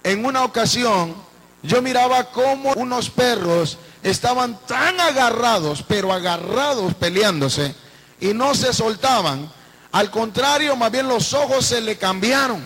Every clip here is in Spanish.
en una ocasión yo miraba cómo unos perros estaban tan agarrados, pero agarrados peleándose, y no se soltaban. Al contrario, más bien los ojos se le cambiaron.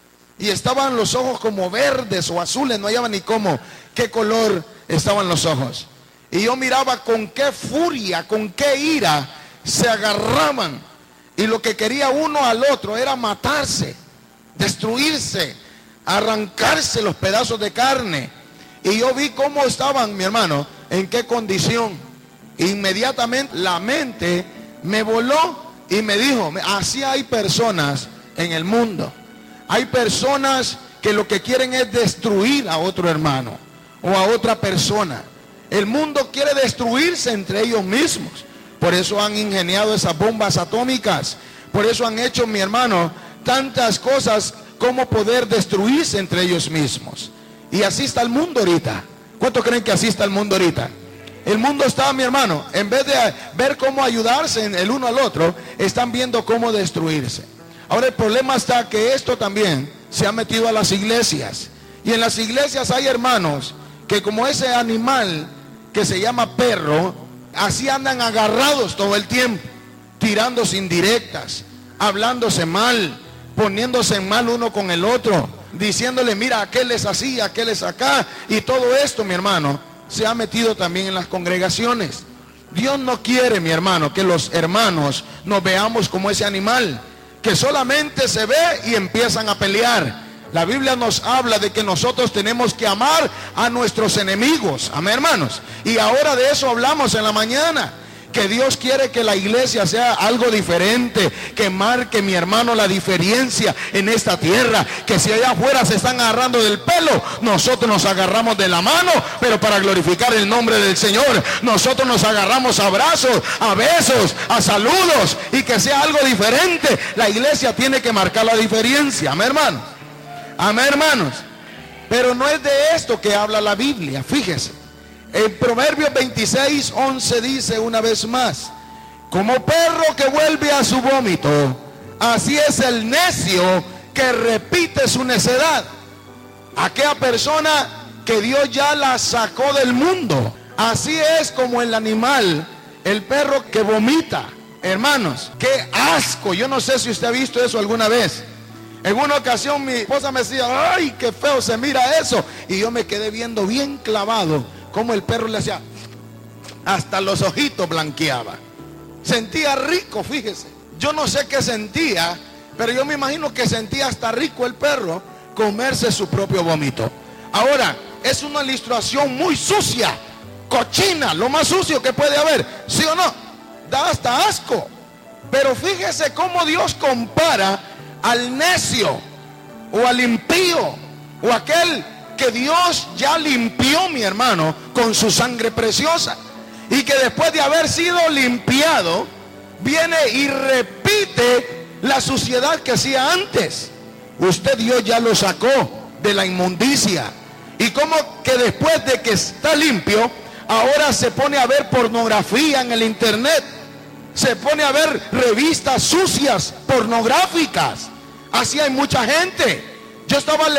Y estaban los ojos como verdes o azules, no hallaba ni qué color estaban los ojos. Y yo miraba con qué furia, con qué ira se agarraban. Y lo que quería uno al otro era matarse, destruirse, arrancarse los pedazos de carne. Y yo vi cómo estaban, mi hermano, en qué condición. Inmediatamente la mente me voló y me dijo, así hay personas en el mundo. Hay personas que lo que quieren es destruir a otro hermano o a otra persona. El mundo quiere destruirse entre ellos mismos. Por eso han ingeniado esas bombas atómicas. Por eso han hecho, mi hermano, tantas cosas como poder destruirse entre ellos mismos. Y así está el mundo ahorita. ¿Cuántos creen que así está el mundo ahorita? El mundo está, mi hermano, en vez de ver cómo ayudarse el uno al otro, están viendo cómo destruirse. Ahora el problema está que esto también se ha metido a las iglesias. Y en las iglesias hay hermanos que, como ese animal que se llama perro, así andan agarrados todo el tiempo, tirándose indirectas, hablándose mal, poniéndose en mal uno con el otro, diciéndole, mira, aquel es así, aquel es acá. Y todo esto, mi hermano, se ha metido también en las congregaciones. Dios no quiere, mi hermano, que los hermanos nos veamos como ese animal, que solamente se ve y empiezan a pelear. La Biblia nos habla de que nosotros tenemos que amar a nuestros enemigos. Amén, hermanos. Y ahora de eso hablamos en la mañana. Que Dios quiere que la iglesia sea algo diferente, que marque, mi hermano, la diferencia en esta tierra. Que si allá afuera se están agarrando del pelo, nosotros nos agarramos de la mano, pero para glorificar el nombre del Señor. Nosotros nos agarramos a abrazos, a besos, a saludos, y que sea algo diferente. La iglesia tiene que marcar la diferencia. Amén, hermanos. Amén, hermanos. Pero no es de esto que habla la Biblia. Fíjese, en Proverbios 26:11 dice una vez más: como perro que vuelve a su vómito, así es el necio que repite su necedad. Aquella persona que Dios ya la sacó del mundo. Así es como el animal, el perro que vomita. Hermanos, qué asco. Yo no sé si usted ha visto eso alguna vez. En una ocasión mi esposa me decía, ay, qué feo se mira eso. Y yo me quedé viendo bien clavado como el perro le hacía, hasta los ojitos blanqueaba. Sentía rico, fíjese. Yo no sé qué sentía, pero yo me imagino que sentía hasta rico el perro comerse su propio vómito. Ahora, es una ilustración muy sucia, cochina, lo más sucio que puede haber, ¿sí o no? Da hasta asco. Pero fíjese cómo Dios compara al necio o al impío o aquel que Dios ya limpió, mi hermano, con su sangre preciosa, y que después de haber sido limpiado viene y repite la suciedad que hacía antes. Usted, Dios ya lo sacó de la inmundicia, y como que después de que está limpio, ahora se pone a ver pornografía en el internet, se pone a ver revistas sucias pornográficas. Así hay mucha gente. Yo estaba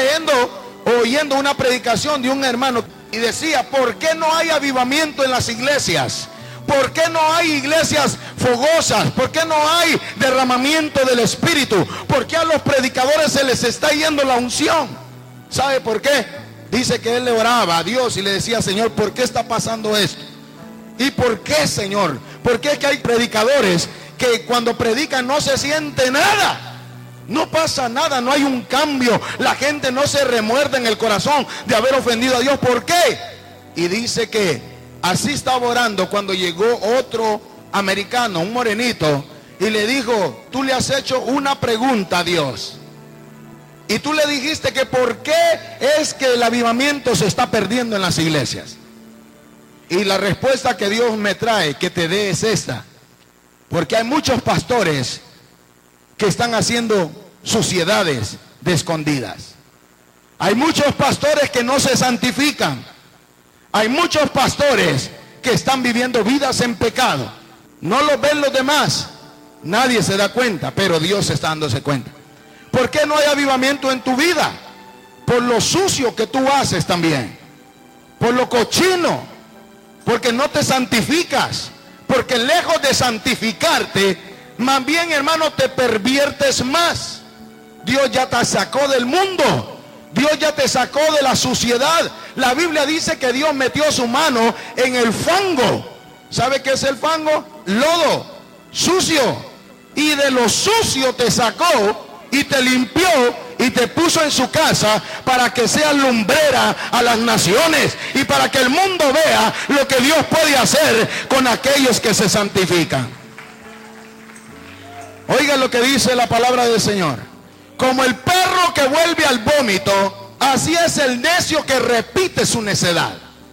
oyendo una predicación de un hermano y decía, ¿por qué no hay avivamiento en las iglesias? ¿Por qué no hay iglesias fogosas? ¿Por qué no hay derramamiento del Espíritu? ¿Por qué a los predicadores se les está yendo la unción? ¿Sabe por qué? Dice que él le oraba a Dios y le decía, Señor, ¿por qué está pasando esto? ¿Y por qué, Señor? ¿Por qué es que hay predicadores que cuando predican no se siente nada? No pasa nada, no hay un cambio. La gente no se remuerde en el corazón de haber ofendido a Dios. ¿Por qué? Y dice que así estaba orando cuando llegó otro americano, un morenito, y le dijo, tú le has hecho una pregunta a Dios. Y tú le dijiste que por qué es que el avivamiento se está perdiendo en las iglesias. Y la respuesta que Dios me trae que te dé es esta: porque hay muchos pastores que están haciendo suciedades de escondidas. Hay muchos pastores que no se santifican. Hay muchos pastores que están viviendo vidas en pecado. No lo ven los demás. Nadie se da cuenta, pero Dios está dándose cuenta. ¿Por qué no hay avivamiento en tu vida? por lo sucio que tú haces también, por lo cochino, porque no te santificas, porque lejos de santificarte, más bien, hermano, te perviertes más. Dios ya te sacó del mundo, Dios ya te sacó de la suciedad. La Biblia dice que Dios metió su mano en el fango. ¿Sabe qué es el fango? Lodo, sucio. Y de lo sucio te sacó y te limpió y te puso en su casa para que seas lumbrera a las naciones y para que el mundo vea lo que Dios puede hacer con aquellos que se santifican. Oiga lo que dice la palabra del Señor. Como el perro que vuelve al vómito, así es el necio que repite su necedad.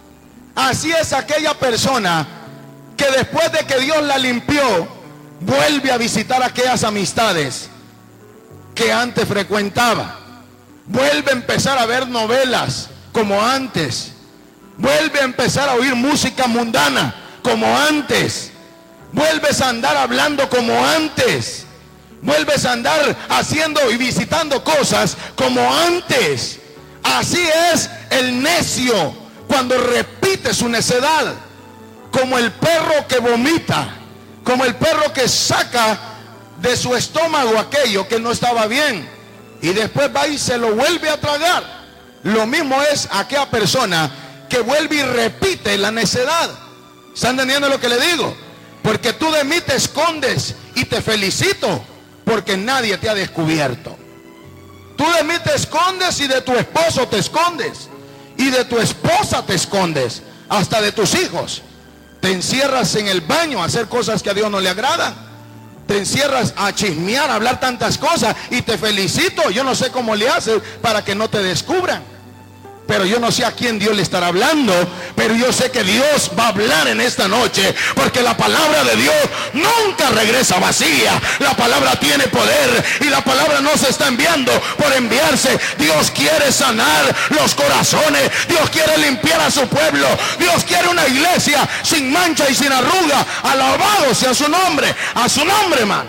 Así es aquella persona que después de que Dios la limpió, vuelve a visitar aquellas amistades que antes frecuentaba. Vuelve a empezar a ver novelas como antes. Vuelve a empezar a oír música mundana como antes. Vuelves a andar hablando como antes. Vuelves a andar haciendo y visitando cosas como antes. Así es el necio cuando repite su necedad. Como el perro que vomita, como el perro que saca de su estómago aquello que no estaba bien y después va y se lo vuelve a tragar. Lo mismo es aquella persona que vuelve y repite la necedad. ¿Están entendiendo lo que le digo? Porque tú de mí te escondes y te felicito porque nadie te ha descubierto. Tú de mí te escondes y de tu esposo te escondes y de tu esposa te escondes, hasta de tus hijos. Te encierras en el baño a hacer cosas que a Dios no le agradan. Te encierras a chismear, a hablar tantas cosas y te felicito. Yo no sé cómo le haces para que no te descubran. Pero yo no sé a quién Dios le estará hablando, pero yo sé que Dios va a hablar en esta noche, porque la palabra de Dios nunca regresa vacía. La palabra tiene poder y la palabra no se está enviando por enviarse. Dios quiere sanar los corazones, Dios quiere limpiar a su pueblo, Dios quiere una iglesia sin mancha y sin arruga. Alabado sea su nombre, a su nombre, hermano.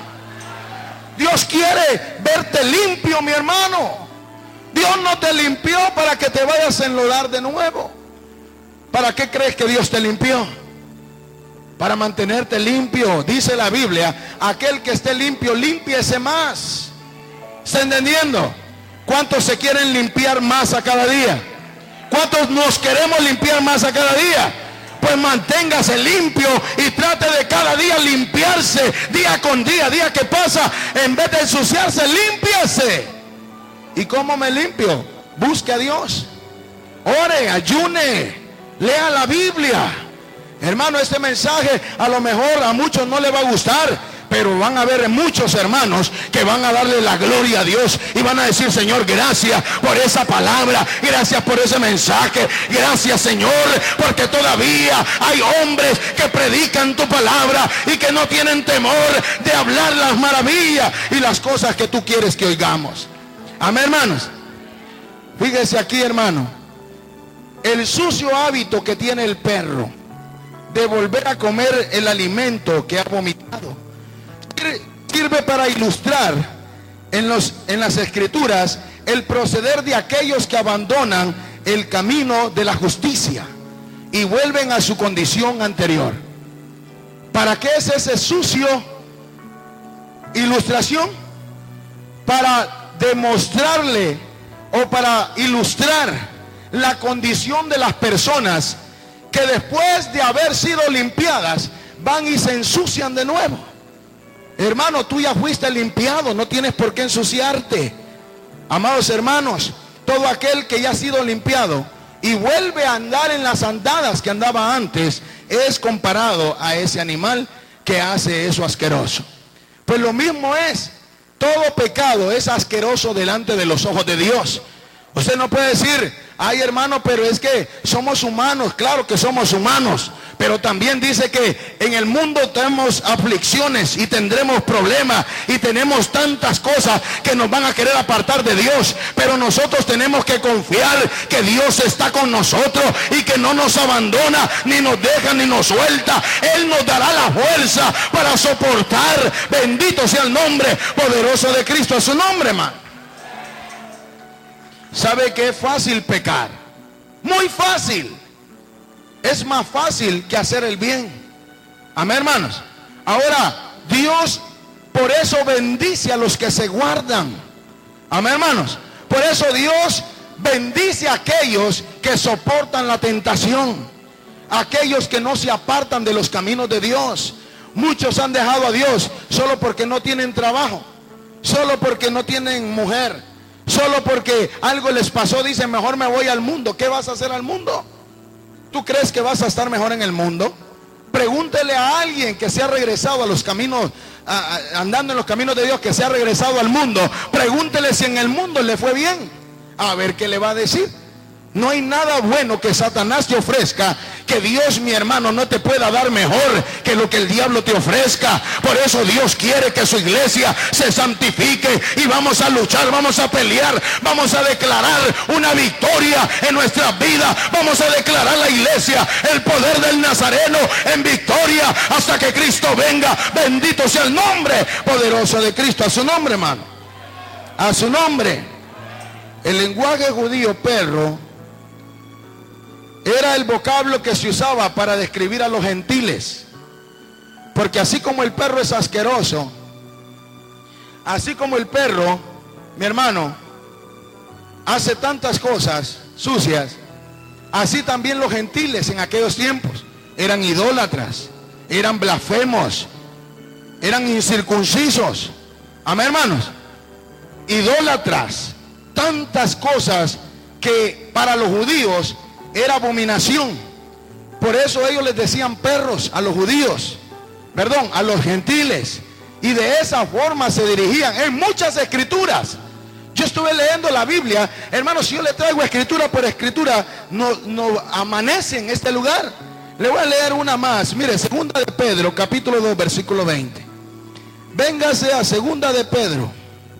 Dios quiere verte limpio, mi hermano. Dios no te limpió para que te vayas a enlodar de nuevo. ¿Para qué crees que Dios te limpió? Para mantenerte limpio. Dice la Biblia, aquel que esté limpio, límpiese más. ¿Está entendiendo? ¿Cuántos se quieren limpiar más a cada día? ¿Cuántos nos queremos limpiar más a cada día? Pues manténgase limpio y trate de cada día limpiarse, día con día, día que pasa. En vez de ensuciarse, límpiase. ¿Y cómo me limpio? Busque a Dios. Ore, ayune, lea la Biblia. Hermano, este mensaje a lo mejor a muchos no le va a gustar, pero van a haber muchos hermanos que van a darle la gloria a Dios y van a decir: Señor, gracias por esa palabra, gracias por ese mensaje, gracias, Señor, porque todavía hay hombres que predican tu palabra y que no tienen temor de hablar las maravillas y las cosas que tú quieres que oigamos. Amén, hermanos. Fíjese aquí, hermano, el sucio hábito que tiene el perro de volver a comer el alimento que ha vomitado sirve para ilustrar en las escrituras el proceder de aquellos que abandonan el camino de la justicia y vuelven a su condición anterior. ¿Para qué es ese sucio? Ilustración para demostrarle o para ilustrar la condición de las personas que después de haber sido limpiadas van y se ensucian de nuevo. Hermano, tú ya fuiste limpiado, no tienes por qué ensuciarte. Amados hermanos, todo aquel que ya ha sido limpiado y vuelve a andar en las andadas que andaba antes es comparado a ese animal que hace eso asqueroso. Pues lo mismo es. Todo pecado es asqueroso delante de los ojos de Dios. Usted no puede decir: ay, hermano, pero es que somos humanos. Claro que somos humanos, pero también dice que en el mundo tenemos aflicciones y tendremos problemas y tenemos tantas cosas que nos van a querer apartar de Dios, pero nosotros tenemos que confiar que Dios está con nosotros y que no nos abandona, ni nos deja, ni nos suelta. Él nos dará la fuerza para soportar. Bendito sea el nombre poderoso de Cristo. A su nombre, hermano. sabe que es fácil pecar. Muy fácil. Es más fácil que hacer el bien. Amén, hermanos. Ahora, Dios por eso bendice a los que se guardan. Amén, hermanos. Por eso Dios bendice a aquellos que soportan la tentación, aquellos que no se apartan de los caminos de Dios. Muchos han dejado a Dios solo porque no tienen trabajo, solo porque no tienen mujer, solo porque algo les pasó. Dicen, mejor me voy al mundo. ¿Qué vas a hacer al mundo? ¿Tú crees que vas a estar mejor en el mundo? Pregúntele a alguien que se ha regresado a los caminos, andando en los caminos de Dios, que se ha regresado al mundo. Pregúntele si en el mundo le fue bien. A ver qué le va a decir. No hay nada bueno que Satanás te ofrezca que Dios, mi hermano, no te pueda dar mejor que lo que el diablo te ofrezca. Por eso Dios quiere que su iglesia se santifique y vamos a luchar, vamos a pelear, vamos a declarar una victoria en nuestra vida. Vamos a declarar la iglesia, el poder del Nazareno en victoria hasta que Cristo venga. Bendito sea el nombre poderoso de Cristo. A su nombre, hermano, a su nombre. El lenguaje judío, perro, era el vocablo que se usaba para describir a los gentiles. Porque así como el perro es asqueroso, así como el perro, mi hermano, hace tantas cosas sucias, así también los gentiles en aquellos tiempos eran idólatras, eran blasfemos, eran incircuncisos. Amén, hermanos. Idólatras. Tantas cosas que para los judíos era abominación. Por eso ellos les decían perros a los judíos, perdón, a los gentiles. Y de esa forma se dirigían en muchas escrituras. Yo estuve leyendo la Biblia, hermanos. Si yo le traigo escritura por escritura, no amanece en este lugar. Le voy a leer una más. Mire, segunda de Pedro, capítulo 2, versículo 20. Véngase a segunda de Pedro.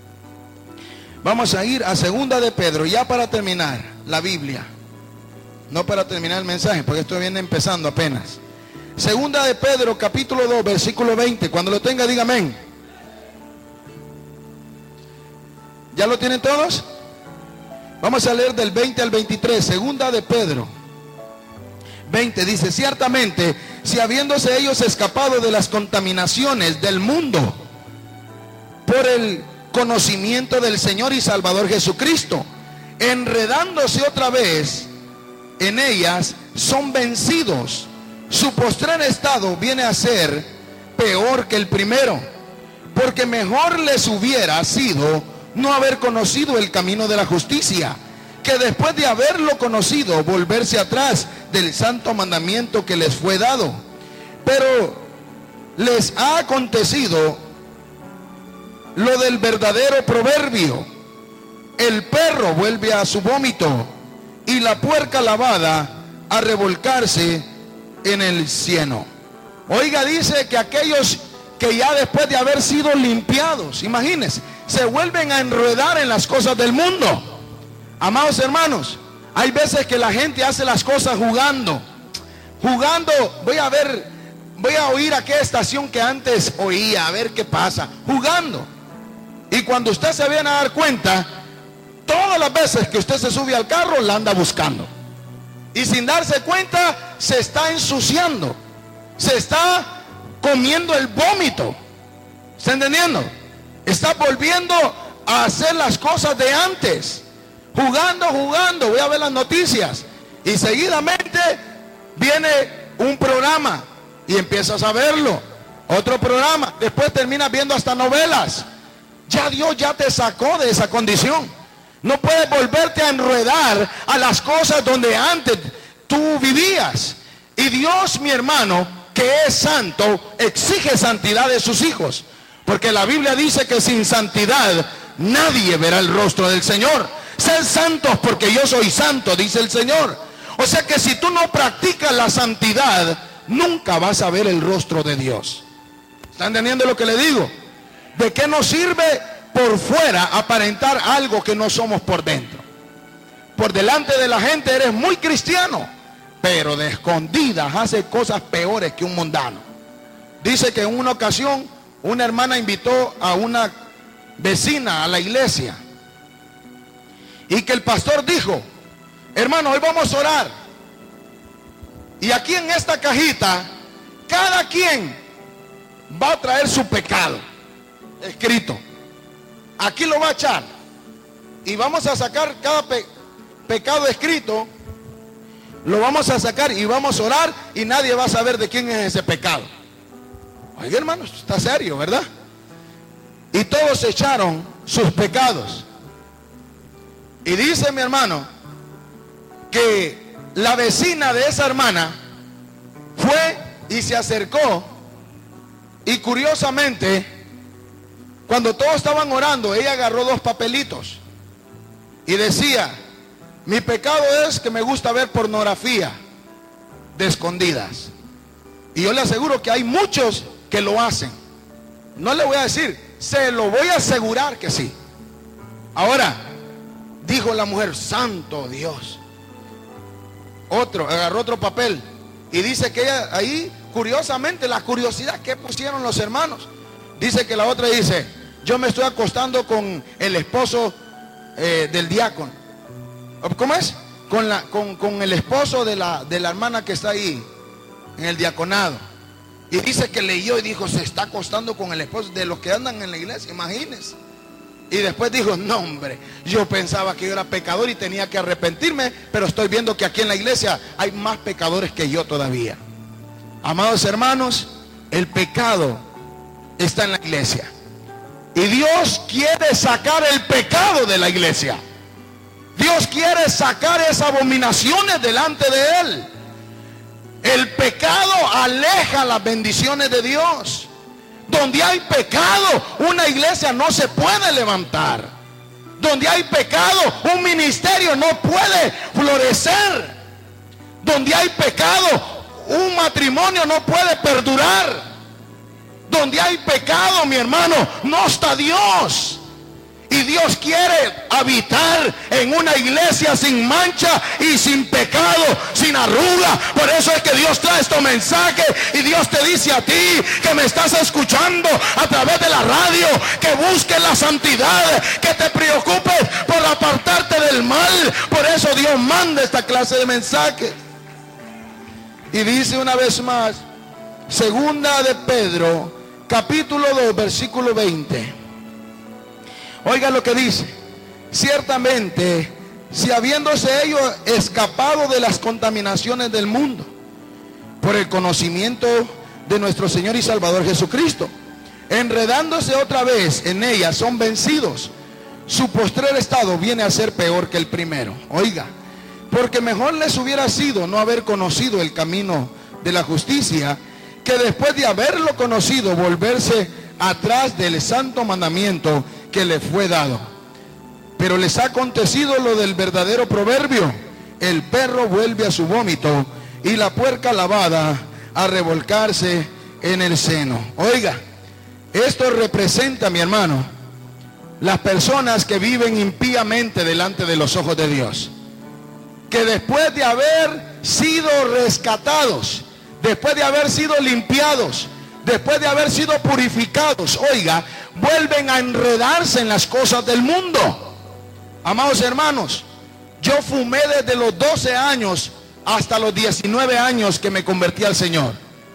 Vamos a ir a segunda de Pedro, ya para terminar la Biblia. No para terminar el mensaje, porque esto viene empezando apenas. Segunda de Pedro, capítulo 2, versículo 20. Cuando lo tenga, diga amén. ¿Ya lo tienen todos? Vamos a leer del 20 al 23. Segunda de Pedro 20 dice: ciertamente, si habiéndose ellos escapado de las contaminaciones del mundo por el conocimiento del Señor y Salvador Jesucristo, enredándose otra vez en ellas, son vencidos. Su postrer estado viene a ser peor que el primero, porque mejor les hubiera sido no haber conocido el camino de la justicia, que después de haberlo conocido, volverse atrás del santo mandamiento que les fue dado. Pero les ha acontecido lo del verdadero proverbio: el perro vuelve a su vómito y la puerca lavada a revolcarse en el cieno. Oiga, dice que aquellos que ya después de haber sido limpiados, imagínense, se vuelven a enredar en las cosas del mundo. Amados hermanos, hay veces que la gente hace las cosas jugando. Voy a oír aquella estación que antes oía, a ver qué pasa, jugando. Y cuando usted se viene a dar cuenta, todas las veces que usted se sube al carro, la anda buscando. Y sin darse cuenta, se está ensuciando. Se está comiendo el vómito. ¿Está entendiendo? Está volviendo a hacer las cosas de antes. Jugando. Voy a ver las noticias. Y seguidamente viene un programa y empiezas a verlo. Otro programa. Después terminas viendo hasta novelas. Ya Dios ya te sacó de esa condición. No puedes volverte a enredar a las cosas donde antes tú vivías. Y Dios, mi hermano, que es santo, exige santidad de sus hijos. Porque la Biblia dice que sin santidad nadie verá el rostro del Señor. Sed santos porque yo soy santo, dice el Señor. O sea que si tú no practicas la santidad, nunca vas a ver el rostro de Dios. ¿Están entendiendo lo que le digo? ¿De qué nos sirve por fuera aparentar algo que no somos por dentro? Por delante de la gente eres muy cristiano, pero de escondidas hace cosas peores que un mundano. Dice que en una ocasión una hermana invitó a una vecina a la iglesia y que el pastor dijo: hermano, hoy vamos a orar, y aquí en esta cajita cada quien va a traer su pecado escrito. Aquí lo va a echar y vamos a sacar cada pecado escrito, lo vamos a sacar y vamos a orar, y nadie va a saber de quién es ese pecado. Oiga, hermanos, está serio, ¿verdad? Y todos echaron sus pecados. Y dice mi hermano que la vecina de esa hermana fue y se acercó, y curiosamente, cuando todos estaban orando, ella agarró 2 papelitos y decía: mi pecado es que me gusta ver pornografía de escondidas. Y yo le aseguro que hay muchos que lo hacen. No le voy a decir, se lo voy a asegurar que sí. Ahora, dijo la mujer: santo Dios. Agarró otro papel y dice que ella ahí, curiosamente, la curiosidad que pusieron los hermanos, dice que la otra dice: yo me estoy acostando con el esposo del diácono. ¿Cómo es? Con el esposo de la hermana que está ahí en el diaconado. Y dice que leyó y dijo: se está acostando con el esposo de los que andan en la iglesia, imagínense. Y después dijo: no, hombre, yo pensaba que yo era pecador y tenía que arrepentirme, pero estoy viendo que aquí en la iglesia hay más pecadores que yo todavía. Amados hermanos, el pecado está en la iglesia, y Dios quiere sacar el pecado de la iglesia. Dios quiere sacar esas abominaciones delante de Él. El pecado aleja las bendiciones de Dios. Donde hay pecado, una iglesia no se puede levantar. Donde hay pecado, un ministerio no puede florecer. Donde hay pecado, un matrimonio no puede perdurar. Donde hay pecado, mi hermano, no está Dios. Y Dios quiere habitar en una iglesia sin mancha y sin pecado, sin arruga. Por eso es que Dios trae estos mensajes, y Dios te dice a ti que me estás escuchando a través de la radio, que busques la santidad, que te preocupes por apartarte del mal. Por eso Dios manda esta clase de mensajes. Y dice una vez más, segunda de Pedro, capítulo 2, versículo 20. Oiga lo que dice: ciertamente, si habiéndose ellos escapado de las contaminaciones del mundo por el conocimiento de nuestro Señor y Salvador Jesucristo, enredándose otra vez en ellas, son vencidos, su postrer estado viene a ser peor que el primero. Oiga, porque mejor les hubiera sido no haber conocido el camino de la justicia, que después de haberlo conocido, volverse atrás del santo mandamiento que les fue dado. Pero les ha acontecido lo del verdadero proverbio: el perro vuelve a su vómito, y la puerca lavada a revolcarse en el seno. Oiga, esto representa, mi hermano, las personas que viven impíamente delante de los ojos de Dios, que después de haber sido rescatados, después de haber sido limpiados, después de haber sido purificados, oiga, vuelven a enredarse en las cosas del mundo. Amados hermanos, yo fumé desde los 12 años hasta los 19 años que me convertí al Señor.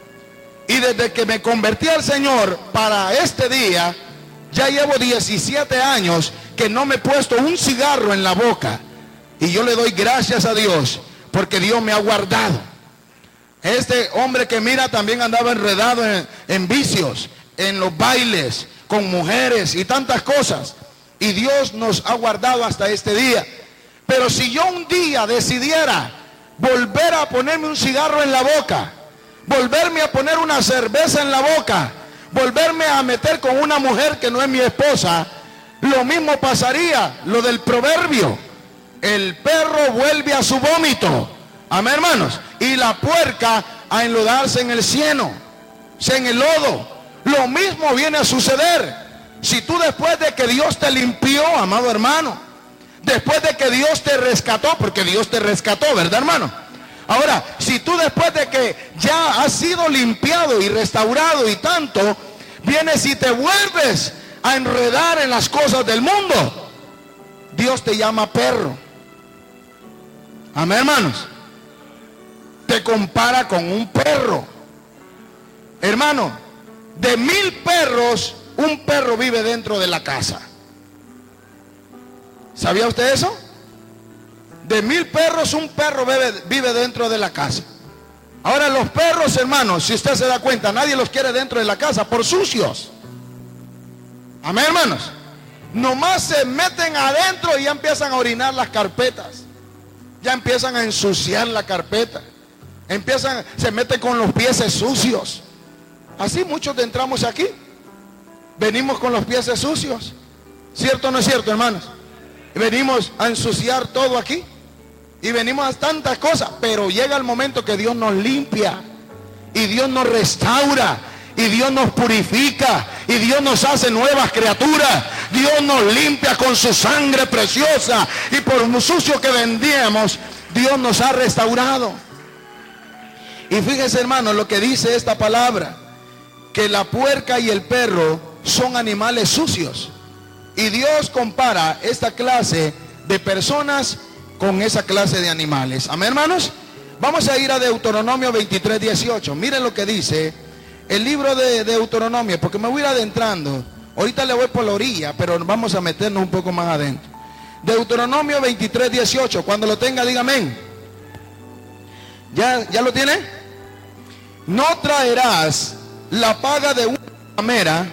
Y desde que me convertí al Señor para este día, ya llevo 17 años que no me he puesto un cigarro en la boca. Y yo le doy gracias a Dios, porque Dios me ha guardado. Este hombre que mira también andaba enredado en vicios, en los bailes, con mujeres y tantas cosas. Y Dios nos ha guardado hasta este día. Pero si yo un día decidiera volver a ponerme un cigarro en la boca, volverme a poner una cerveza en la boca, volverme a meter con una mujer que no es mi esposa, lo mismo pasaría, lo del proverbio: el perro vuelve a su vómito. Amén, hermanos. Y la puerca a enlodarse en el cieno, en el lodo. Lo mismo viene a suceder. Si tú, después de que Dios te limpió, amado hermano, después de que Dios te rescató, porque Dios te rescató, ¿verdad, hermano? Ahora, si tú, después de que ya has sido limpiado y restaurado y tanto, vienes y te vuelves a enredar en las cosas del mundo, Dios te llama perro. Amén, hermanos. Te compara con un perro. Hermano, de 1000 perros, un perro vive dentro de la casa. ¿Sabía usted eso? De 1000 perros, un perro vive dentro de la casa. Ahora los perros, hermanos, si usted se da cuenta, nadie los quiere dentro de la casa por sucios. Amén, hermanos. Nomás se meten adentro y ya empiezan a orinar las carpetas. Ya empiezan a ensuciar la carpeta. Se meten con los pies sucios. Así muchos entramos aquí. Venimos con los pies sucios. ¿Cierto o no es cierto, hermanos? Venimos a ensuciar todo aquí. Y venimos a tantas cosas. Pero llega el momento que Dios nos limpia. Y Dios nos restaura. Y Dios nos purifica. Y Dios nos hace nuevas criaturas. Dios nos limpia con su sangre preciosa. Y por lo sucio que vendíamos, Dios nos ha restaurado. Y fíjese, hermano, lo que dice esta palabra. Que la puerca y el perro son animales sucios. Y Dios compara esta clase de personas con esa clase de animales. Amén, hermanos. Vamos a ir a Deuteronomio 23:18. Miren lo que dice el libro de Deuteronomio, porque me voy a ir adentrando. Ahorita le voy por la orilla, pero vamos a meternos un poco más adentro. Deuteronomio 23:18. Cuando lo tenga, diga amén. ¿Ya lo tiene? No traerás la paga de una ramera.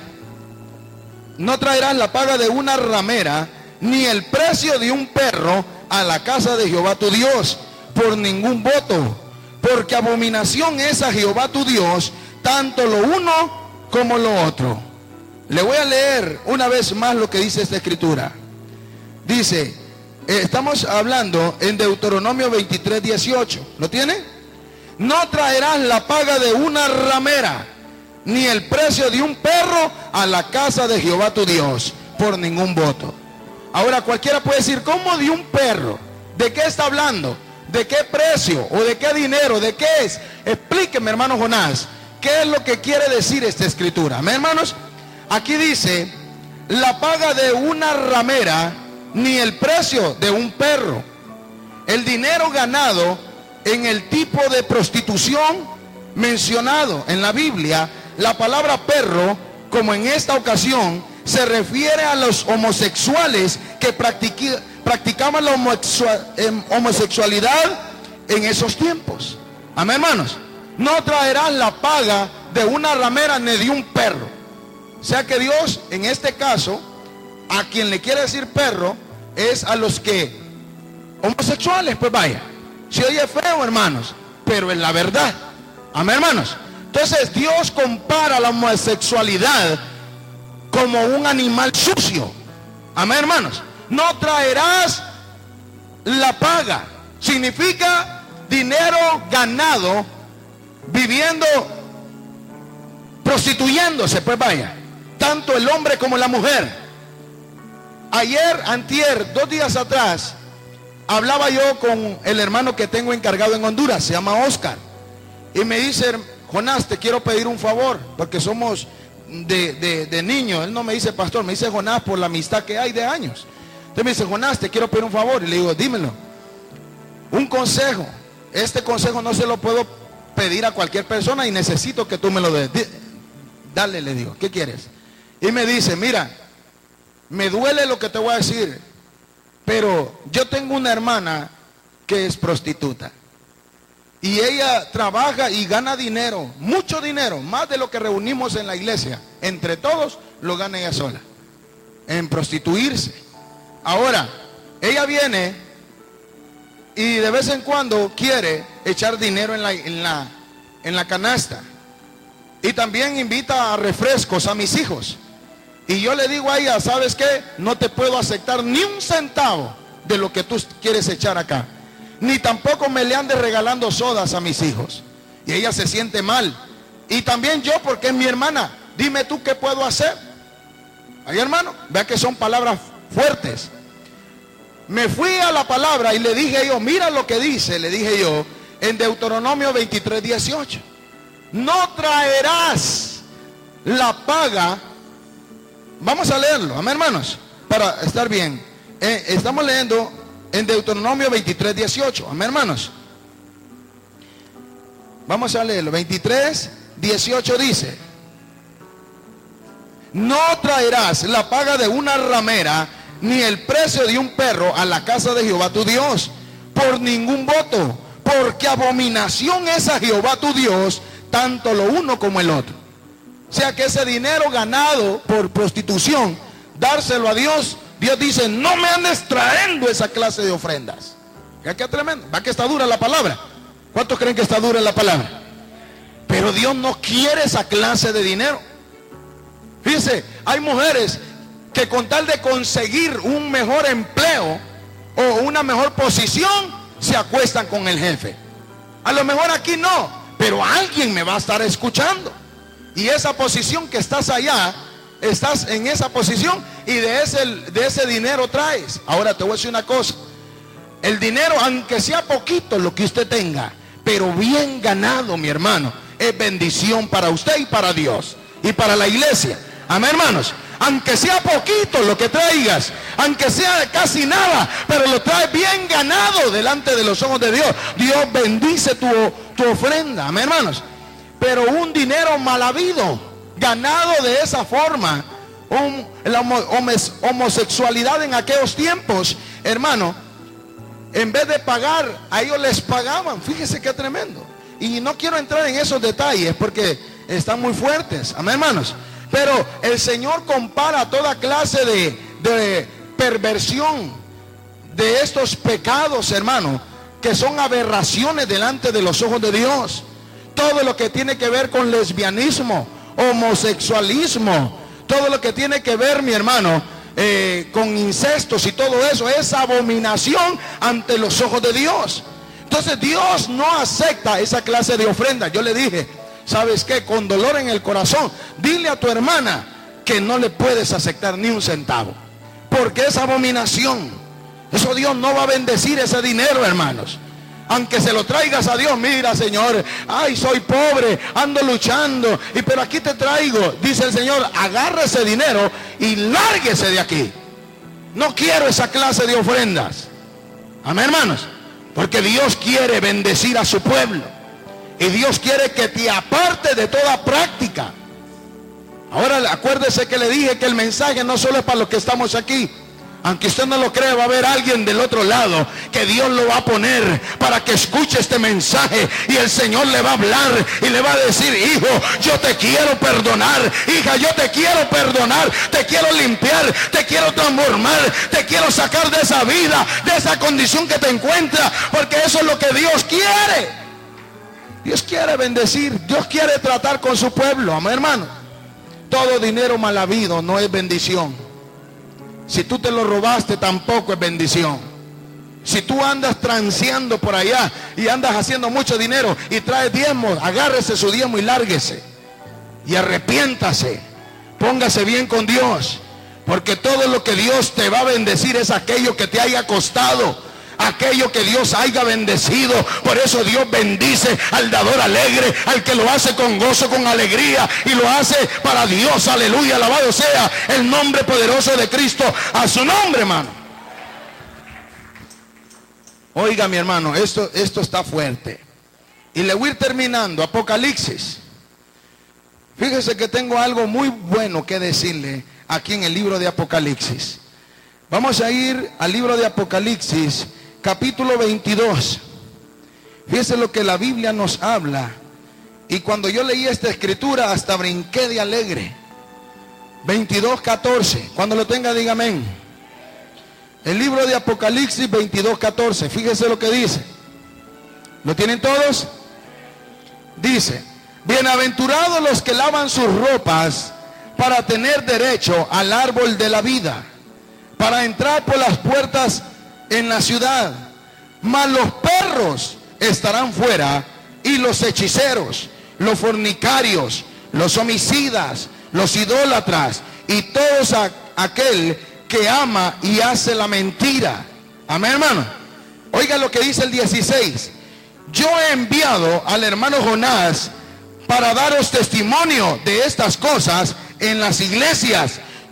No traerás la paga de una ramera, ni el precio de un perro a la casa de Jehová tu Dios, por ningún voto, porque abominación es a Jehová tu Dios, tanto lo uno como lo otro. Le voy a leer una vez más lo que dice esta escritura. Dice, estamos hablando en Deuteronomio 23:18. ¿Lo tiene? No traerás la paga de una ramera, ni el precio de un perro a la casa de Jehová tu Dios, por ningún voto. Ahora cualquiera puede decir, ¿cómo de un perro? ¿De qué está hablando? ¿De qué precio? ¿O de qué dinero? ¿De qué es? Explíqueme, hermano Jonás, ¿qué es lo que quiere decir esta escritura? Amén, hermanos. Aquí dice, la paga de una ramera, ni el precio de un perro. El dinero ganado en el tipo de prostitución mencionado en la Biblia, la palabra perro, como en esta ocasión, se refiere a los homosexuales que practicaban la homosexualidad en esos tiempos. Amén, hermanos. No traerán la paga de una ramera ni de un perro. O sea que Dios, en este caso, a quien le quiere decir perro, es a los que homosexuales, pues vaya. Se oye feo, hermanos, pero es la verdad. Amén, hermanos. Entonces Dios compara la homosexualidad como un animal sucio. Amén, hermanos. No traerás la paga. Significa dinero ganado viviendo, prostituyéndose, pues vaya. Tanto el hombre como la mujer. Ayer, antier, 2 días atrás, hablaba yo con el hermano que tengo encargado en Honduras, se llama Oscar. Y me dice, Jonás, te quiero pedir un favor, porque somos de niños. Él no me dice pastor, me dice Jonás por la amistad que hay de años. Entonces me dice, Jonás, te quiero pedir un favor. Y le digo, dímelo. Un consejo. Este consejo no se lo puedo pedir a cualquier persona y necesito que tú me lo des. Dale, le digo, ¿qué quieres? Y me dice, mira, me duele lo que te voy a decir, pero yo tengo una hermana que es prostituta. Y ella trabaja y gana dinero, mucho dinero, más de lo que reunimos en la iglesia. Entre todos lo gana ella sola, en prostituirse. Ahora, ella viene y de vez en cuando quiere echar dinero en la canasta. Y también invita a refrescos a mis hijos. Y yo le digo a ella, ¿sabes qué? No te puedo aceptar ni un centavo de lo que tú quieres echar acá. Ni tampoco me le andes regalando sodas a mis hijos. Y ella se siente mal. Y también yo, porque es mi hermana. Dime tú qué puedo hacer. Ahí, hermano, vea que son palabras fuertes. Me fui a la palabra y le dije yo, mira lo que dice, le dije yo, en Deuteronomio 23:18. No traerás la paga. Vamos a leerlo, amén, hermanos, para estar bien. Estamos leyendo en Deuteronomio 23, 18. Amén, hermanos. Vamos a leerlo. 23, 18 dice: no traerás la paga de una ramera, ni el precio de un perro a la casa de Jehová tu Dios, por ningún voto, porque abominación es a Jehová tu Dios, tanto lo uno como el otro. O sea que ese dinero ganado por prostitución, dárselo a Dios, Dios dice: no me andes trayendo esa clase de ofrendas. ¿Qué tremendo? ¿Va que está dura la palabra? ¿Cuántos creen que está dura la palabra? Pero Dios no quiere esa clase de dinero. Fíjense, hay mujeres que con tal de conseguir un mejor empleo o una mejor posición, se acuestan con el jefe. A lo mejor aquí no, pero alguien me va a estar escuchando. Y esa posición que estás allá, estás en esa posición y de ese dinero traes. Ahora te voy a decir una cosa: el dinero, aunque sea poquito lo que usted tenga, pero bien ganado, mi hermano, es bendición para usted y para Dios y para la iglesia. Amén, hermanos. Aunque sea poquito lo que traigas, aunque sea casi nada, pero lo traes bien ganado delante de los ojos de Dios, Dios bendice tu ofrenda. Amén, hermanos. Pero un dinero mal habido, ganado de esa forma, la homosexualidad en aquellos tiempos, hermano, en vez de pagar, a ellos les pagaban. Fíjese qué tremendo. Y no quiero entrar en esos detalles porque están muy fuertes. Amén, hermanos. Pero el Señor compara toda clase de perversión, de estos pecados, hermano, que son aberraciones delante de los ojos de Dios. Todo lo que tiene que ver con lesbianismo, homosexualismo, todo lo que tiene que ver, mi hermano, con incestos y todo eso, es abominación ante los ojos de Dios. Entonces Dios no acepta esa clase de ofrenda. Yo le dije: ¿sabes qué? Con dolor en el corazón, dile a tu hermana que no le puedes aceptar ni un centavo, porque es abominación. Eso Dios no va a bendecir ese dinero, hermanos. Aunque se lo traigas a Dios: mira, Señor, ay, soy pobre, ando luchando, pero aquí te traigo. Dice el Señor: agarra ese dinero y lárguese de aquí. No quiero esa clase de ofrendas. Amén, hermanos. Porque Dios quiere bendecir a su pueblo. Y Dios quiere que te aparte de toda práctica. Ahora acuérdese que le dije que el mensaje no solo es para los que estamos aquí. Aunque usted no lo cree, va a haber alguien del otro lado que Dios lo va a poner para que escuche este mensaje. Y el Señor le va a hablar y le va a decir: hijo, yo te quiero perdonar. Hija, yo te quiero perdonar. Te quiero limpiar, te quiero transformar, te quiero sacar de esa vida, de esa condición que te encuentras. Porque eso es lo que Dios quiere. Dios quiere bendecir, Dios quiere tratar con su pueblo. Amén, hermano. Todo dinero mal habido no es bendición. Si tú te lo robaste, tampoco es bendición. Si tú andas transeando por allá y andas haciendo mucho dinero y traes diezmos, agárrese su diezmo y lárguese. Y arrepiéntase. Póngase bien con Dios. Porque todo lo que Dios te va a bendecir es aquello que te haya costado, aquello que Dios haya bendecido. Por eso Dios bendice al dador alegre, al que lo hace con gozo, con alegría, y lo hace para Dios. Aleluya, alabado sea el nombre poderoso de Cristo. A su nombre, hermano. Oiga, mi hermano, esto está fuerte. Y le voy a ir terminando. Apocalipsis. Fíjese que tengo algo muy bueno que decirle aquí en el libro de Apocalipsis. Vamos a ir al libro de Apocalipsis, capítulo 22. Fíjese lo que la Biblia nos habla. Y cuando yo leí esta escritura, hasta brinqué de alegre. 22:14. Cuando lo tenga, diga amén. El libro de Apocalipsis 22:14. Fíjese lo que dice. ¿Lo tienen todos? Dice: bienaventurados los que lavan sus ropas para tener derecho al árbol de la vida, para entrar por las puertas en la ciudad. Mas los perros estarán fuera, y los hechiceros, los fornicarios, los homicidas, los idólatras, y todos aquel que ama y hace la mentira. Amén, hermano. Oiga lo que dice el 16. Yo he enviado al hermano Jonás para daros testimonio de estas cosas en las iglesias.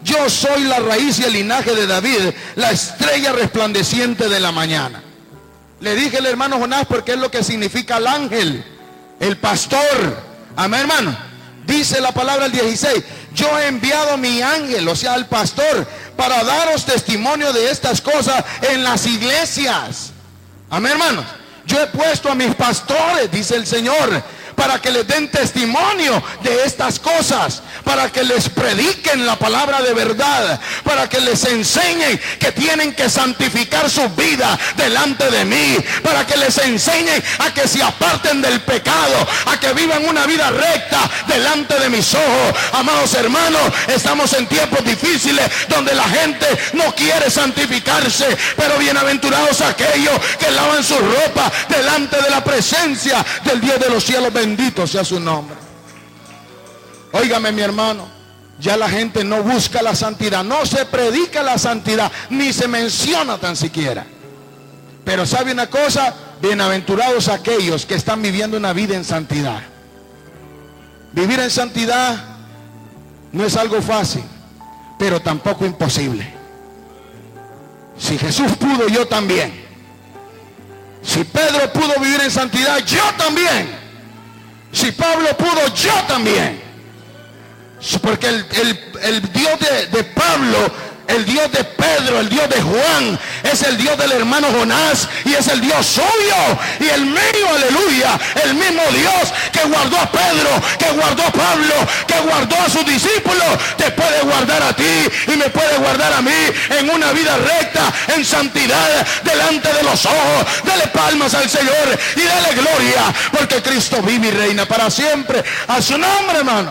Yo soy la raíz y el linaje de David, la estrella resplandeciente de la mañana. Le dije al hermano Jonás porque es lo que significa el ángel, el pastor. Amén, hermano. Dice la palabra el 16, yo he enviado a mi ángel, o sea, al pastor, para daros testimonio de estas cosas en las iglesias. Amén, hermanos. Yo he puesto a mis pastores, dice el Señor, para que les den testimonio de estas cosas, para que les prediquen la palabra de verdad, para que les enseñen que tienen que santificar su vida delante de mí, para que les enseñen a que se aparten del pecado, a que vivan una vida recta delante de mis ojos. Amados hermanos, estamos en tiempos difíciles donde la gente no quiere santificarse, pero bienaventurados aquellos que lavan su ropa delante de la presencia del Dios de los cielos. Bendito sea su nombre. Óigame, mi hermano, ya la gente no busca la santidad, no se predica la santidad, ni se menciona tan siquiera. Pero ¿sabe una cosa? Bienaventurados aquellos que están viviendo una vida en santidad. Vivir en santidad no es algo fácil, pero tampoco imposible. Si Jesús pudo, yo también. Si Pedro pudo vivir en santidad, yo también. Si Pablo pudo, yo también. Porque el Dios de Pablo, el Dios de Pedro, el Dios de Juan, es el Dios del hermano Jonás y es el Dios suyo y el mío, aleluya. El mismo Dios que guardó a Pedro, que guardó a Pablo, que guardó a sus discípulos, te puede guardar a ti y me puede guardar a mí en una vida recta, en santidad, delante de los ojos. Dele palmas al Señor y dele gloria, porque Cristo vive y reina para siempre. A su nombre, hermano.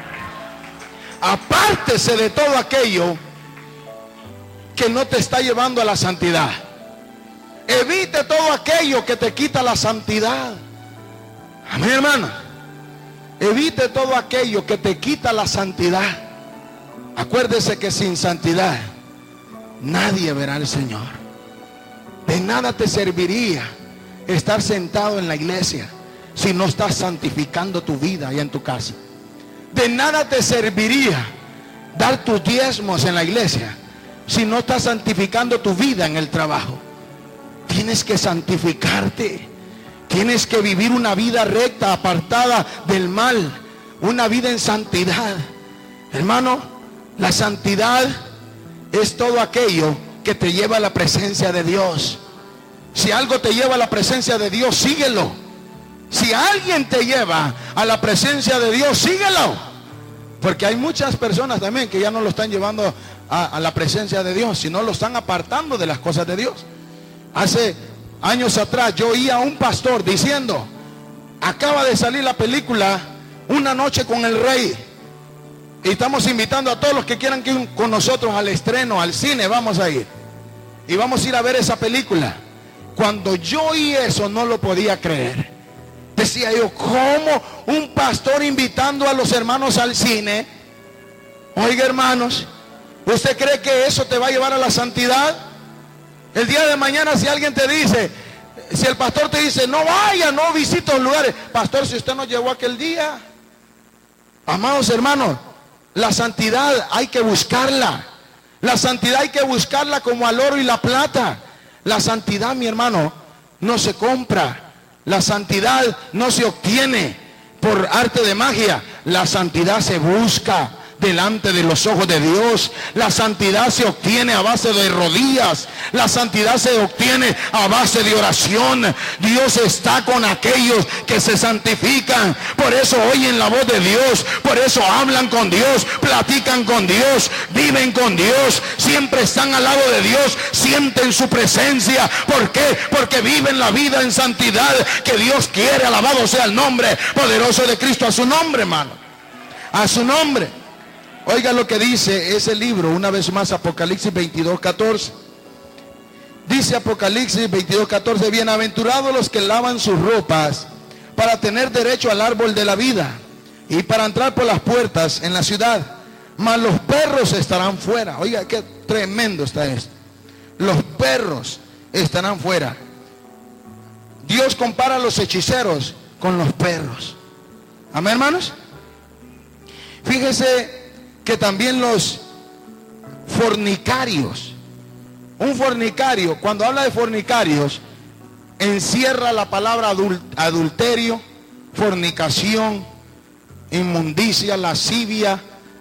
Apártese de todo aquello que no te está llevando a la santidad. Evite todo aquello que te quita la santidad. Amén, hermano. Evite todo aquello que te quita la santidad. Acuérdese que sin santidad nadie verá al Señor. De nada te serviría estar sentado en la iglesia si no estás santificando tu vida y en tu casa. De nada te serviría dar tus diezmos en la iglesia si no estás santificando tu vida en el trabajo. Tienes que santificarte. Tienes que vivir una vida recta, apartada del mal. Una vida en santidad. Hermano, la santidad es todo aquello que te lleva a la presencia de Dios. Si algo te lleva a la presencia de Dios, síguelo. Si alguien te lleva a la presencia de Dios, síguelo. Porque hay muchas personas también que ya no lo están llevando a la presencia de Dios, sino lo están apartando de las cosas de Dios. Hace años atrás yo oía a un pastor diciendo: acaba de salir la película Una noche con el rey, y estamos invitando a todos los que quieran ir con nosotros al estreno, al cine. Vamos a ir y vamos a ir a ver esa película. Cuando yo oí eso, no lo podía creer. Decía yo, ¿cómo un pastor invitando a los hermanos al cine? Oiga, hermanos, ¿usted cree que eso te va a llevar a la santidad? El día de mañana, si alguien te dice, si el pastor te dice, no vaya, no visite los lugares, pastor, si usted nos llevó aquel día. Amados hermanos, la santidad hay que buscarla. La santidad hay que buscarla como al oro y la plata. La santidad, mi hermano, no se compra. La santidad no se obtiene por arte de magia. La santidad se busca delante de los ojos de Dios. La santidad se obtiene a base de rodillas. La santidad se obtiene a base de oración. Dios está con aquellos que se santifican. Por eso oyen la voz de Dios. Por eso hablan con Dios, platican con Dios, viven con Dios, siempre están al lado de Dios, sienten su presencia. ¿Por qué? Porque viven la vida en santidad que Dios quiere. Alabado sea el nombre poderoso de Cristo. A su nombre, hermano. A su nombre. Oiga lo que dice ese libro, una vez más, Apocalipsis 22:14. Dice Apocalipsis 22:14: bienaventurados los que lavan sus ropas para tener derecho al árbol de la vida y para entrar por las puertas en la ciudad. Mas los perros estarán fuera. Oiga, qué tremendo está esto. Los perros estarán fuera. Dios compara a los hechiceros con los perros. Amén, hermanos. Fíjese que también los fornicarios. Un fornicario, cuando habla de fornicarios, encierra la palabra adulterio, fornicación, inmundicia, lascivia.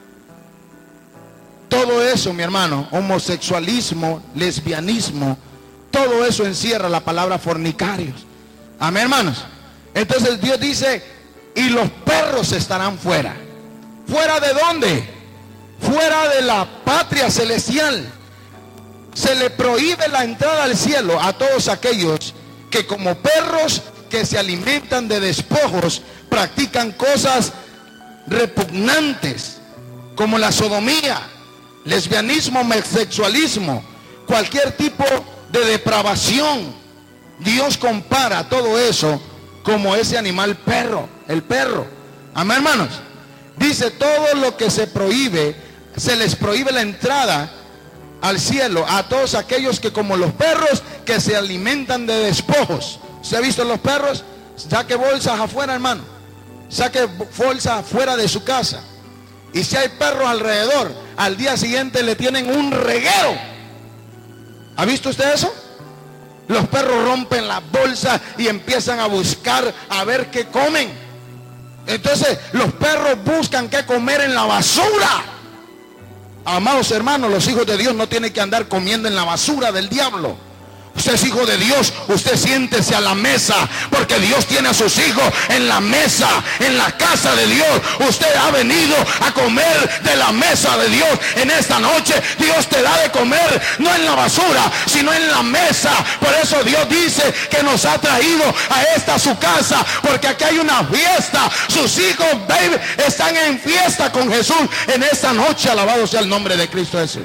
Todo eso, mi hermano, homosexualismo, lesbianismo, todo eso encierra la palabra fornicarios. Amén, hermanos. Entonces Dios dice, y los perros estarán fuera. ¿Fuera de dónde? Fuera de la patria celestial. Se le prohíbe la entrada al cielo a todos aquellos que como perros que se alimentan de despojos practican cosas repugnantes como la sodomía, lesbianismo, homosexualismo, cualquier tipo de depravación. Dios compara todo eso como ese animal perro, el perro. Amén, hermanos. Dice, todo lo que se prohíbe, se les prohíbe la entrada al cielo a todos aquellos que como los perros que se alimentan de despojos. ¿Se ha visto los perros? Saque bolsas afuera, hermano. Saque bolsas afuera de su casa. Y si hay perros alrededor, al día siguiente le tienen un reguero. ¿Ha visto usted eso? Los perros rompen las bolsas y empiezan a buscar a ver qué comen. Entonces los perros buscan qué comer en la basura. Amados hermanos, los hijos de Dios no tienen que andar comiendo en la basura del diablo. Usted es hijo de Dios, usted siéntese a la mesa, porque Dios tiene a sus hijos en la mesa, en la casa de Dios. Usted ha venido a comer de la mesa de Dios. En esta noche Dios te da de comer, no en la basura, sino en la mesa. Por eso Dios dice que nos ha traído a esta su casa, porque aquí hay una fiesta. Sus hijos, baby, están en fiesta con Jesús en esta noche. Alabado sea el nombre de Cristo Jesús.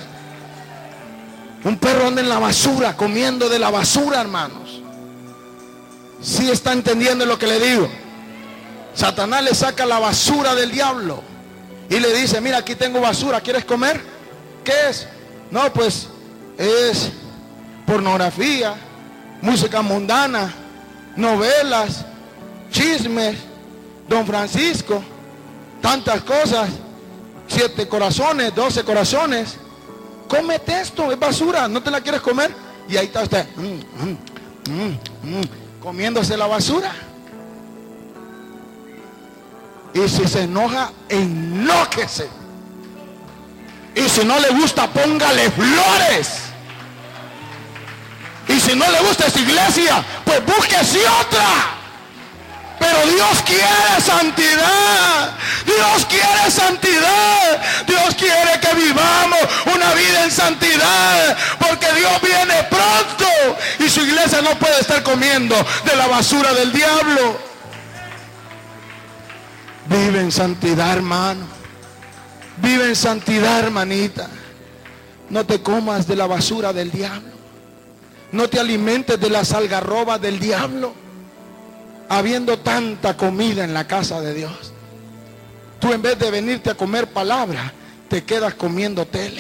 Un perro anda en la basura, comiendo de la basura, hermanos. ¿Sí está entendiendo lo que le digo? Satanás le saca la basura del diablo y le dice, mira, aquí tengo basura, ¿quieres comer? ¿Qué es? No, pues es pornografía, música mundana, novelas, chismes, Don Francisco, tantas cosas, 7 corazones, 12 corazones. Cómete esto, es basura, ¿no te la quieres comer? Y ahí está usted comiéndose la basura. Y si se enoja, enójese. Y si no le gusta, póngale flores. Y si no le gusta esta iglesia, pues búsquese otra. Pero Dios quiere santidad. Dios quiere santidad. Dios quiere que vivamos una vida en santidad, porque Dios viene pronto y su iglesia no puede estar comiendo de la basura del diablo. Vive en santidad, hermano. Vive en santidad, hermanita. No te comas de la basura del diablo. No te alimentes de las algarrobas del diablo. Habiendo tanta comida en la casa de Dios, tú en vez de venirte a comer palabra, te quedas comiendo tele.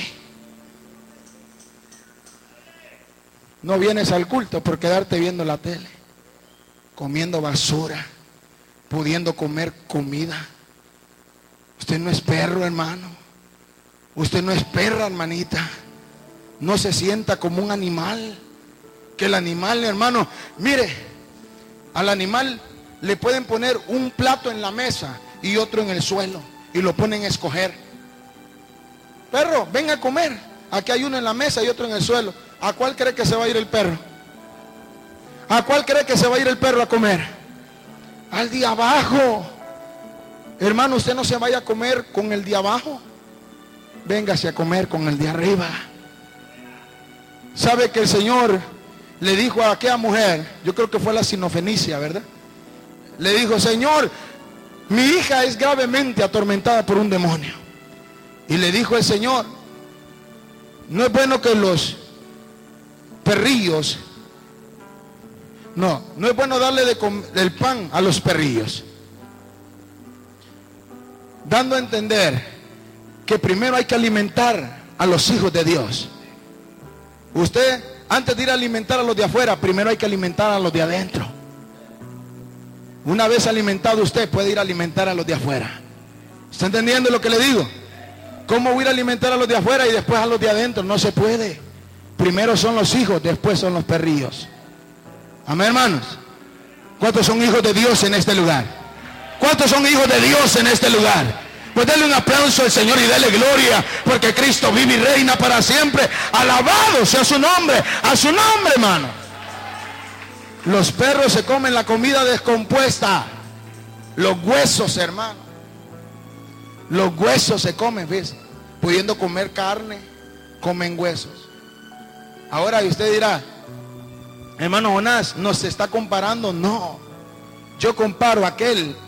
No vienes al culto por quedarte viendo la tele, comiendo basura, pudiendo comer comida. Usted no es perro, hermano. Usted no es perra, hermanita. No se sienta como un animal. Que el animal, hermano, mire, al animal le pueden poner un plato en la mesa y otro en el suelo y lo ponen a escoger. Perro, ven a comer. Aquí hay uno en la mesa y otro en el suelo. ¿A cuál cree que se va a ir el perro? ¿A cuál cree que se va a ir el perro a comer? Al de abajo. Hermano, usted no se vaya a comer con el de abajo. Véngase a comer con el de arriba. ¿Sabe que el Señor le dijo a aquella mujer, yo creo que fue la sinofenicia, ¿verdad? Le dijo, Señor, mi hija es gravemente atormentada por un demonio. Y le dijo el Señor, no es bueno que los perrillos, no es bueno darle el pan a los perrillos. Dando a entender que primero hay que alimentar a los hijos de Dios. Usted, antes de ir a alimentar a los de afuera, primero hay que alimentar a los de adentro. Una vez alimentado usted, puede ir a alimentar a los de afuera. ¿Está entendiendo lo que le digo? ¿Cómo voy a alimentar a los de afuera y después a los de adentro? No se puede. Primero son los hijos, después son los perrillos. Amén, hermanos. ¿Cuántos son hijos de Dios en este lugar? ¿Cuántos son hijos de Dios en este lugar? Pues dale un aplauso al Señor y dale gloria, porque Cristo vive y reina para siempre. Alabado sea su nombre, a su nombre, hermano. Los perros se comen la comida descompuesta. Los huesos, hermano. Los huesos se comen, ¿ves? Pudiendo comer carne, comen huesos. Ahora usted dirá, hermano Jonás, ¿nos está comparando? No. Yo comparo a aquel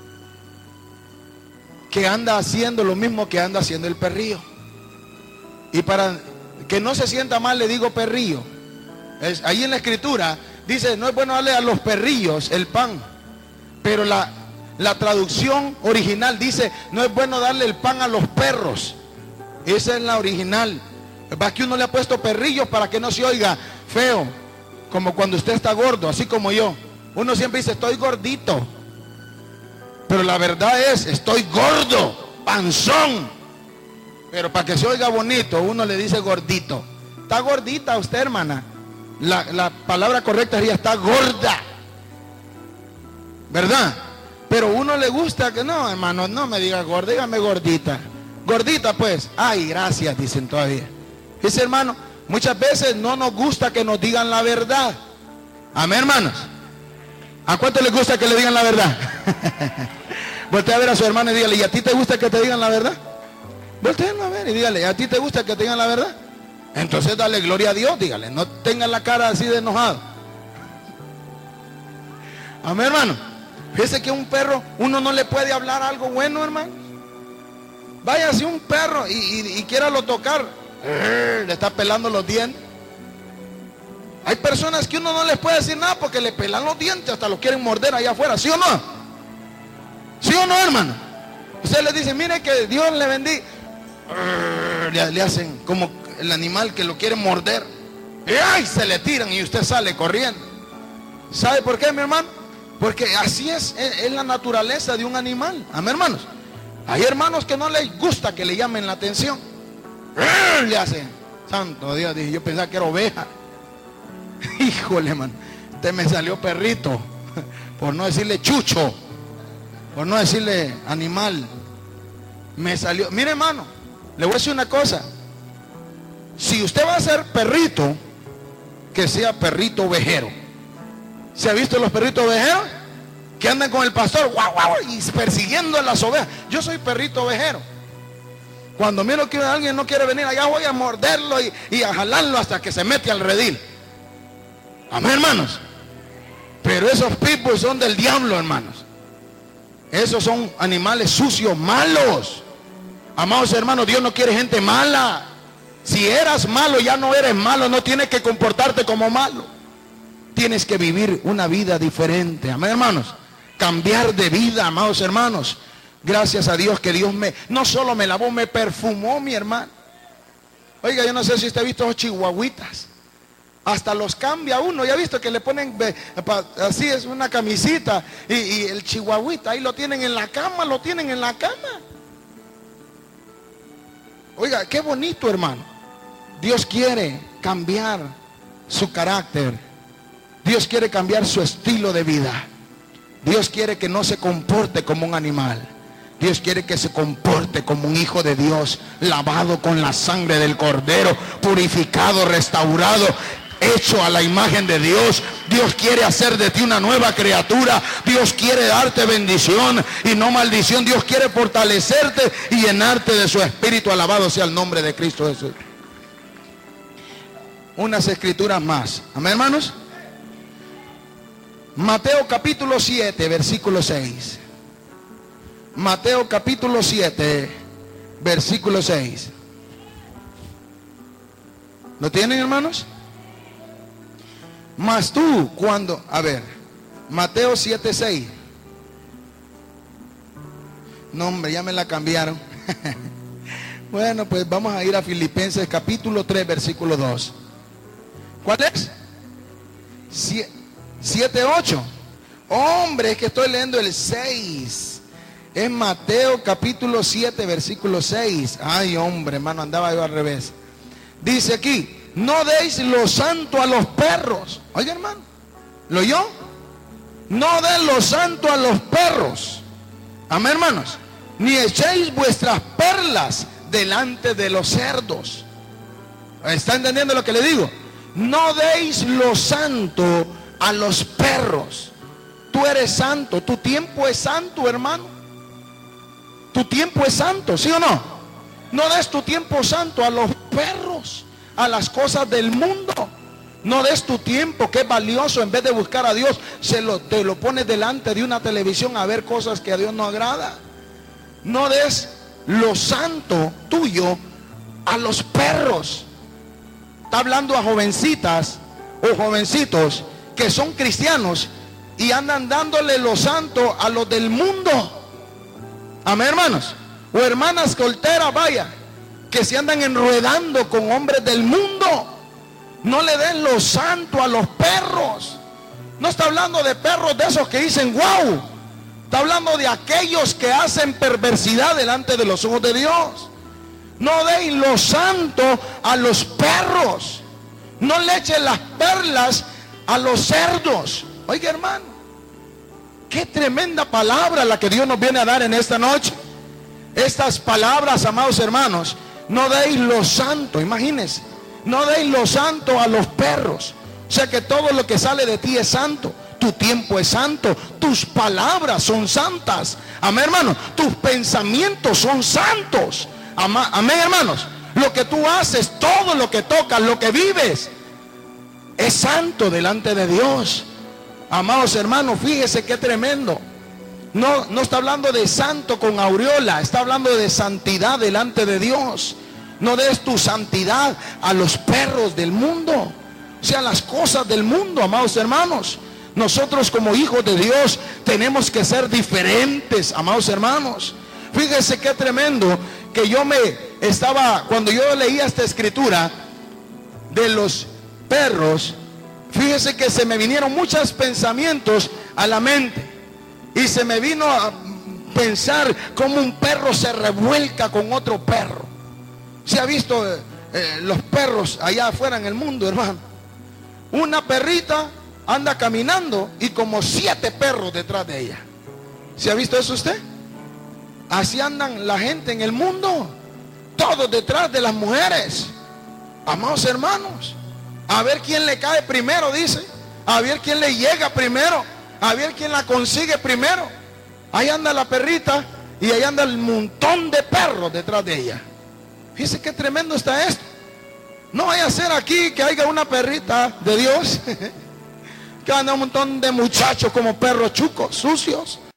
que anda haciendo lo mismo que anda haciendo el perrillo. Y para que no se sienta mal le digo perrillo. Ahí en la escritura dice, no es bueno darle a los perrillos el pan. Pero la traducción original dice, no es bueno darle el pan a los perros. Esa es la original. Va que uno le ha puesto perrillos para que no se oiga feo. Como cuando usted está gordo, así como yo. Uno siempre dice, estoy gordito. Pero la verdad es, estoy gordo, panzón. Pero para que se oiga bonito, uno le dice gordito. Está gordita usted, hermana. La palabra correcta sería, está gorda. ¿Verdad? Pero uno le gusta que, no, hermano, no me diga gorda, dígame gordita. Gordita, pues. Ay, gracias, dicen todavía. Dice, hermano, muchas veces no nos gusta que nos digan la verdad. Amén, hermanos. ¿A cuánto les gusta que le digan la verdad? Voltea a ver a su hermano y dígale, ¿y a ti te gusta que te digan la verdad? Voltéenlo a ver y dígale, ¿a ti te gusta que te digan la verdad? Entonces dale gloria a Dios, dígale, no tengan la cara así de enojado. Amén, hermano. Fíjese que un perro, uno no le puede hablar algo bueno, hermano. Vaya si un perro y quiéralo tocar, le está pelando los dientes. Hay personas que uno no les puede decir nada porque le pelan los dientes, hasta los quieren morder allá afuera, ¿sí o no? ¿Sí o no, hermano? Usted les dice, mire que Dios le bendiga. Le hacen como el animal que lo quiere morder. Y ¡ay! Se le tiran y usted sale corriendo. ¿Sabe por qué, mi hermano? Porque así es la naturaleza de un animal. Amén, hermanos. Hay hermanos que no les gusta que le llamen la atención. Le hacen, santo Dios, dije, yo pensaba que era oveja. Híjole, hermano, usted me salió perrito, por no decirle chucho, por no decirle animal. Me salió, mire, hermano, le voy a decir una cosa. Si usted va a ser perrito, que sea perrito ovejero. ¿Se ha visto los perritos ovejeros? Que andan con el pastor, guau, guau, y persiguiendo a las ovejas. Yo soy perrito ovejero. Cuando miro que alguien no quiere venir allá, voy a morderlo y a jalarlo hasta que se mete al redil. Amén, hermanos. Pero esos pitbulls son del diablo, hermanos. Esos son animales sucios, malos. Amados hermanos, Dios no quiere gente mala. Si eras malo, ya no eres malo. No tienes que comportarte como malo. Tienes que vivir una vida diferente. Amén, hermanos. Cambiar de vida, amados hermanos. Gracias a Dios que Dios no solo me lavó, me perfumó, mi hermano. Oiga, yo no sé si usted ha visto los chihuahuitas. Hasta los cambia uno. Ya ha visto que le ponen así, es una camisita. Y el chihuahuita ahí lo tienen en la cama, lo tienen en la cama. Oiga, qué bonito, hermano. Dios quiere cambiar su carácter. Dios quiere cambiar su estilo de vida. Dios quiere que no se comporte como un animal. Dios quiere que se comporte como un hijo de Dios, lavado con la sangre del Cordero, purificado, restaurado, hecho a la imagen de Dios. Dios quiere hacer de ti una nueva criatura. Dios quiere darte bendición y no maldición. Dios quiere fortalecerte y llenarte de su espíritu. Alabado sea el nombre de Cristo Jesús. Unas escrituras más. Amén, hermanos. Mateo capítulo 7, versículo 6. Mateo capítulo 7, versículo 6. ¿Lo tienen, hermanos? Mas tú cuando, a ver, Mateo 7, 6. No, hombre, ya me la cambiaron. Bueno, pues vamos a ir a Filipenses capítulo 3, versículo 2. ¿Cuál es? 7, 8. Hombre, es que estoy leyendo el 6. Es Mateo capítulo 7, versículo 6. Ay, hombre, hermano, andaba yo al revés. Dice aquí, no deis lo santo a los perros. Oiga, hermano, ¿lo oyó? No den lo santo a los perros. Amén, hermanos. Ni echéis vuestras perlas delante de los cerdos. ¿Está entendiendo lo que le digo? No deis lo santo a los perros. Tú eres santo, tu tiempo es santo, hermano. Tu tiempo es santo, ¿sí o no? No des tu tiempo santo a los perros, a las cosas del mundo. No des tu tiempo, que es valioso, en vez de buscar a Dios, te lo pones delante de una televisión a ver cosas que a Dios no agrada. No des lo santo tuyo a los perros. Está hablando a jovencitas o jovencitos que son cristianos y andan dándole lo santo a los del mundo. Amén, hermanos. O hermanas solteras, vaya, que se andan enredando con hombres del mundo. No le den lo santo a los perros. No está hablando de perros de esos que dicen wow. Está hablando de aquellos que hacen perversidad delante de los ojos de Dios. No den lo santo a los perros. No le echen las perlas a los cerdos. Oiga, hermano, qué tremenda palabra la que Dios nos viene a dar en esta noche. Estas palabras, amados hermanos, no deis lo santo, imagínense. No deis lo santo a los perros. O sea que todo lo que sale de ti es santo. Tu tiempo es santo. Tus palabras son santas. Amén, hermanos. Tus pensamientos son santos. Amén, hermanos. Lo que tú haces, todo lo que tocas, lo que vives, es santo delante de Dios. Amados hermanos, fíjese qué tremendo. No está hablando de santo con aureola. Está hablando de santidad delante de Dios. No des tu santidad a los perros del mundo, o sea, las cosas del mundo, amados hermanos. Nosotros como hijos de Dios tenemos que ser diferentes, amados hermanos. Fíjese qué tremendo que cuando yo leía esta escritura de los perros, fíjese que se me vinieron muchos pensamientos a la mente. Y se me vino a pensar cómo un perro se revuelca con otro perro. ¿Se ha visto los perros allá afuera en el mundo, hermano? Una perrita anda caminando y como 7 perros detrás de ella. ¿Se ha visto eso usted? Así andan la gente en el mundo, todos detrás de las mujeres. Amados hermanos, a ver quién le cae primero, dice. A ver quién le llega primero. A ver quién la consigue primero. Ahí anda la perrita y ahí anda el montón de perros detrás de ella. Fíjese qué tremendo está esto. No vaya a ser aquí que haya una perrita de Dios que anda un montón de muchachos como perros chucos, sucios.